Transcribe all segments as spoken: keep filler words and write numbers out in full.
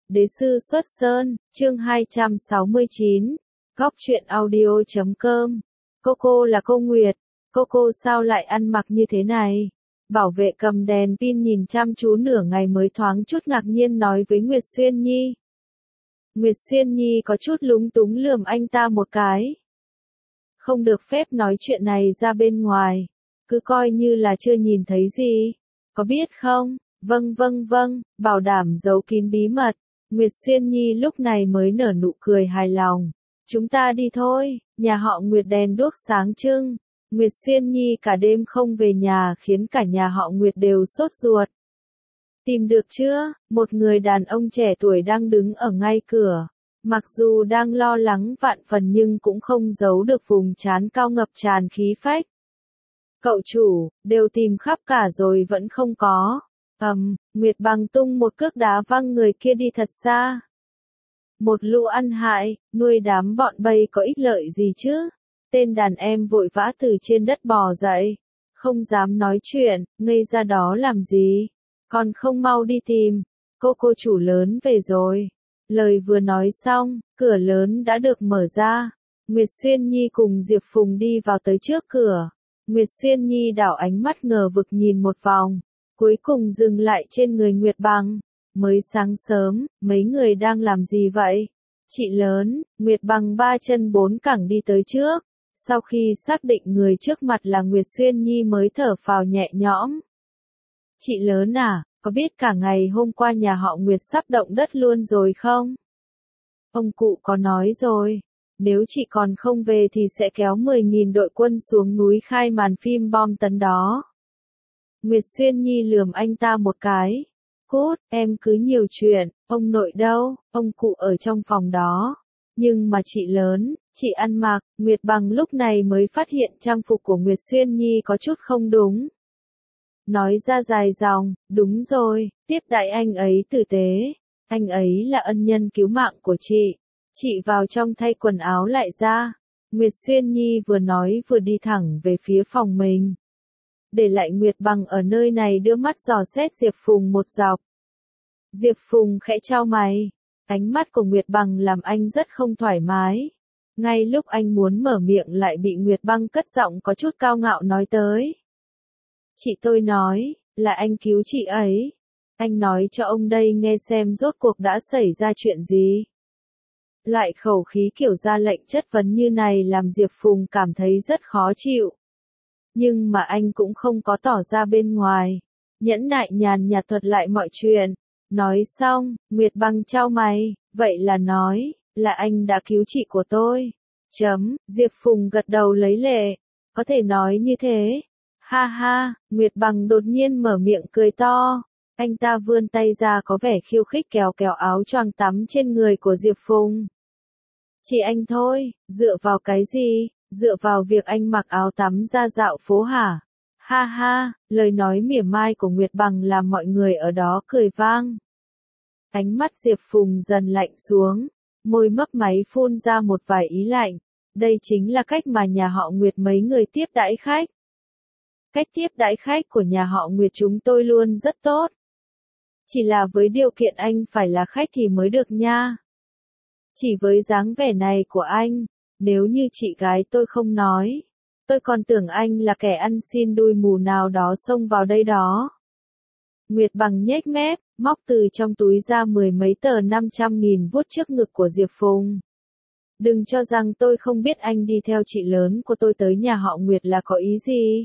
Đế sư xuất sơn, chương hai trăm sáu mươi chín, góc truyện audio chấm com. Cô cô là cô Nguyệt, cô cô sao lại ăn mặc như thế này? Bảo vệ cầm đèn pin nhìn chăm chú nửa ngày mới thoáng chút ngạc nhiên nói với Nguyệt Xuyên Nhi. Nguyệt Xuyên Nhi có chút lúng túng lườm anh ta một cái. Không được phép nói chuyện này ra bên ngoài, cứ coi như là chưa nhìn thấy gì, có biết không? Vâng vâng vâng, bảo đảm giấu kín bí mật. Nguyệt Xuyên Nhi lúc này mới nở nụ cười hài lòng. Chúng ta đi thôi, nhà họ Nguyệt đèn đuốc sáng trưng. Nguyệt Xuyên Nhi cả đêm không về nhà khiến cả nhà họ Nguyệt đều sốt ruột. Tìm được chưa? Một người đàn ông trẻ tuổi đang đứng ở ngay cửa. Mặc dù đang lo lắng vạn phần nhưng cũng không giấu được vùng trán cao ngập tràn khí phách. Cậu chủ, đều tìm khắp cả rồi vẫn không có. Ầm, um, Nguyệt Bằng tung một cước đá văng người kia đi thật xa. Một lũ ăn hại, nuôi đám bọn Bay có ích lợi gì chứ? Tên đàn em vội vã từ trên đất bò dậy. Không dám nói chuyện, ngây ra đó làm gì? Còn không mau đi tìm. Cô cô chủ lớn về rồi. Lời vừa nói xong, cửa lớn đã được mở ra. Nguyệt Xuyên Nhi cùng Diệp Phùng đi vào tới trước cửa. Nguyệt Xuyên Nhi đảo ánh mắt ngờ vực nhìn một vòng. Cuối cùng dừng lại trên người Nguyệt Bằng. Mới sáng sớm, mấy người đang làm gì vậy? Chị lớn, Nguyệt Bằng ba chân bốn cẳng đi tới trước. Sau khi xác định người trước mặt là Nguyệt Xuyên Nhi mới thở phào nhẹ nhõm. Chị lớn à, có biết cả ngày hôm qua nhà họ Nguyệt sắp động đất luôn rồi không? Ông cụ có nói rồi, nếu chị còn không về thì sẽ kéo mười nghìn đội quân xuống núi khai màn phim bom tấn đó. Nguyệt Xuyên Nhi lườm anh ta một cái. Cút, em cứ nhiều chuyện, ông nội đâu, ông cụ ở trong phòng đó. Nhưng mà chị lớn, chị ăn mặc, Nguyệt Bằng lúc này mới phát hiện trang phục của Nguyệt Xuyên Nhi có chút không đúng. Nói ra dài dòng, đúng rồi, tiếp đãi anh ấy tử tế. Anh ấy là ân nhân cứu mạng của chị. Chị vào trong thay quần áo lại ra. Nguyệt Xuyên Nhi vừa nói vừa đi thẳng về phía phòng mình. Để lại Nguyệt Bằng ở nơi này đưa mắt dò xét Diệp Phùng một dọc. Diệp Phùng khẽ chau mày. Ánh mắt của Nguyệt Bằng làm anh rất không thoải mái. Ngay lúc anh muốn mở miệng lại bị Nguyệt Bằng cất giọng có chút cao ngạo nói tới. Chị tôi nói, là anh cứu chị ấy. Anh nói cho ông đây nghe xem rốt cuộc đã xảy ra chuyện gì. Loại khẩu khí kiểu ra lệnh chất vấn như này làm Diệp Phùng cảm thấy rất khó chịu. Nhưng mà anh cũng không có tỏ ra bên ngoài. Nhẫn nại nhàn nhạt thuật lại mọi chuyện. Nói xong, Nguyệt Bằng chau mày, vậy là nói, là anh đã cứu chị của tôi. Chấm, Diệp Phùng gật đầu lấy lệ. Có thể nói như thế. Ha ha, Nguyệt Bằng đột nhiên mở miệng cười to. Anh ta vươn tay ra có vẻ khiêu khích kéo kéo áo choàng tắm trên người của Diệp Phùng. Chị anh thôi, dựa vào cái gì? Dựa vào việc anh mặc áo tắm ra dạo phố hả? Ha ha, lời nói mỉa mai của Nguyệt Bằng làm mọi người ở đó cười vang. Ánh mắt Diệp Phùng dần lạnh xuống, môi mấp máy phun ra một vài ý lạnh. Đây chính là cách mà nhà họ Nguyệt mấy người tiếp đãi khách. Cách tiếp đãi khách của nhà họ Nguyệt chúng tôi luôn rất tốt. Chỉ là với điều kiện anh phải là khách thì mới được nha. Chỉ với dáng vẻ này của anh, nếu như chị gái tôi không nói, tôi còn tưởng anh là kẻ ăn xin đuôi mù nào đó xông vào đây đó. Nguyệt Bằng nhếch mép, móc từ trong túi ra mười mấy tờ năm trăm nghìn vuốt trước ngực của Diệp Phùng. Đừng cho rằng tôi không biết anh đi theo chị lớn của tôi tới nhà họ Nguyệt là có ý gì.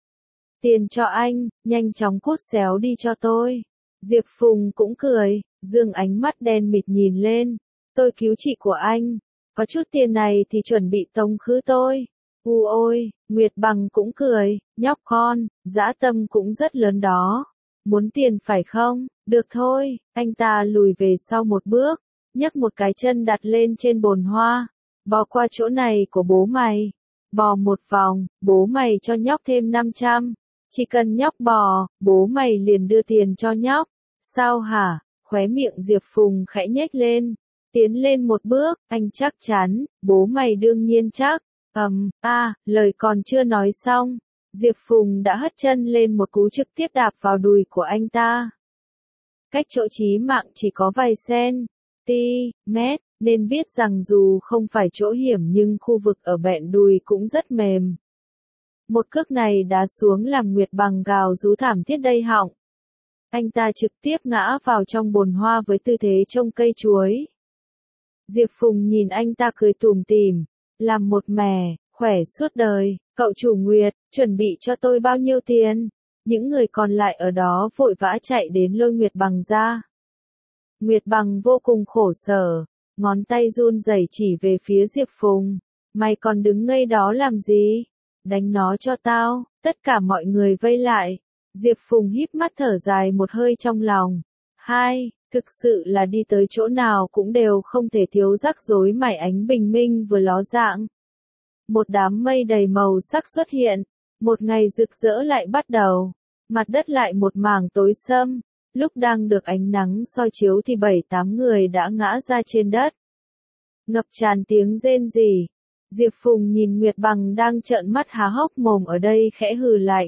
Tiền cho anh, nhanh chóng cút xéo đi cho tôi. Diệp Phùng cũng cười, dương ánh mắt đen mịt nhìn lên. Tôi cứu chị của anh. Có chút tiền này thì chuẩn bị tống khứ tôi. U ôi, Nguyệt Bằng cũng cười, nhóc con, dã tâm cũng rất lớn đó. Muốn tiền phải không? Được thôi, anh ta lùi về sau một bước, nhấc một cái chân đặt lên trên bồn hoa. Bò qua chỗ này của bố mày. Bò một vòng, bố mày cho nhóc thêm năm trăm. Chỉ cần nhóc bò, bố mày liền đưa tiền cho nhóc. Sao hả? Khóe miệng Diệp Phùng khẽ nhếch lên. Tiến lên một bước, anh chắc chắn, bố mày đương nhiên chắc. Ầm, um, a, à, lời còn chưa nói xong. Diệp Phùng đã hất chân lên một cú trực tiếp đạp vào đùi của anh ta. Cách chỗ chí mạng chỉ có vài sen, mét, nên biết rằng dù không phải chỗ hiểm nhưng khu vực ở bẹn đùi cũng rất mềm. Một cước này đá xuống làm Nguyệt Bằng gào rú thảm thiết đầy họng. Anh ta trực tiếp ngã vào trong bồn hoa với tư thế trông cây chuối. Diệp Phùng nhìn anh ta cười tủm tỉm, làm một mẻ, khỏe suốt đời, cậu chủ Nguyệt, chuẩn bị cho tôi bao nhiêu tiền? Những người còn lại ở đó vội vã chạy đến lôi Nguyệt Bằng ra. Nguyệt Bằng vô cùng khổ sở, ngón tay run rẩy chỉ về phía Diệp Phùng. Mày còn đứng ngây đó làm gì? Đánh nó cho tao, tất cả mọi người vây lại. Diệp Phùng híp mắt thở dài một hơi trong lòng. Hai, thực sự là đi tới chỗ nào cũng đều không thể thiếu rắc rối mải ánh bình minh vừa ló dạng. Một đám mây đầy màu sắc xuất hiện, một ngày rực rỡ lại bắt đầu, mặt đất lại một mảng tối sẫm, lúc đang được ánh nắng soi chiếu thì bảy tám người đã ngã ra trên đất. Ngập tràn tiếng rên rỉ, Diệp Phùng nhìn Nguyệt Bằng đang trợn mắt há hốc mồm ở đây khẽ hừ lạnh.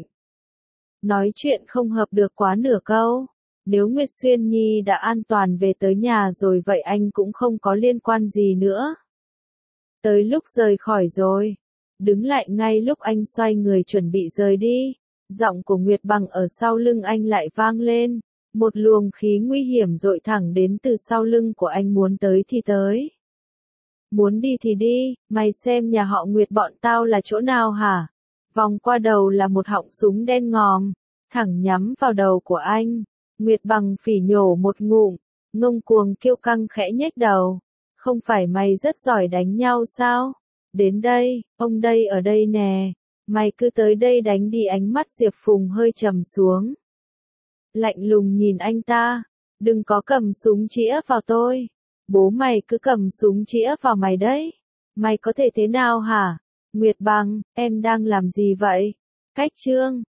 Nói chuyện không hợp được quá nửa câu, nếu Nguyệt Xuyên Nhi đã an toàn về tới nhà rồi vậy anh cũng không có liên quan gì nữa. Tới lúc rời khỏi rồi, đứng lại ngay lúc anh xoay người chuẩn bị rời đi, giọng của Nguyệt Bằng ở sau lưng anh lại vang lên, một luồng khí nguy hiểm dội thẳng đến từ sau lưng của anh, muốn tới thì tới. Muốn đi thì đi, mày xem nhà họ Nguyệt bọn tao là chỗ nào hả? Vòng qua đầu là một họng súng đen ngòm, thẳng nhắm vào đầu của anh. Nguyệt Bằng phỉ nhổ một ngụm, ngông cuồng kiêu căng khẽ nhếch đầu. Không phải mày rất giỏi đánh nhau sao? Đến đây, ông đây ở đây nè. Mày cứ tới đây đánh đi. Ánh mắt Diệp Phùng hơi trầm xuống. Lạnh lùng nhìn anh ta. Đừng có cầm súng chĩa vào tôi. Bố mày cứ cầm súng chĩa vào mày đấy. Mày có thể thế nào hả? Nguyệt Bằng, em đang làm gì vậy? Cách chương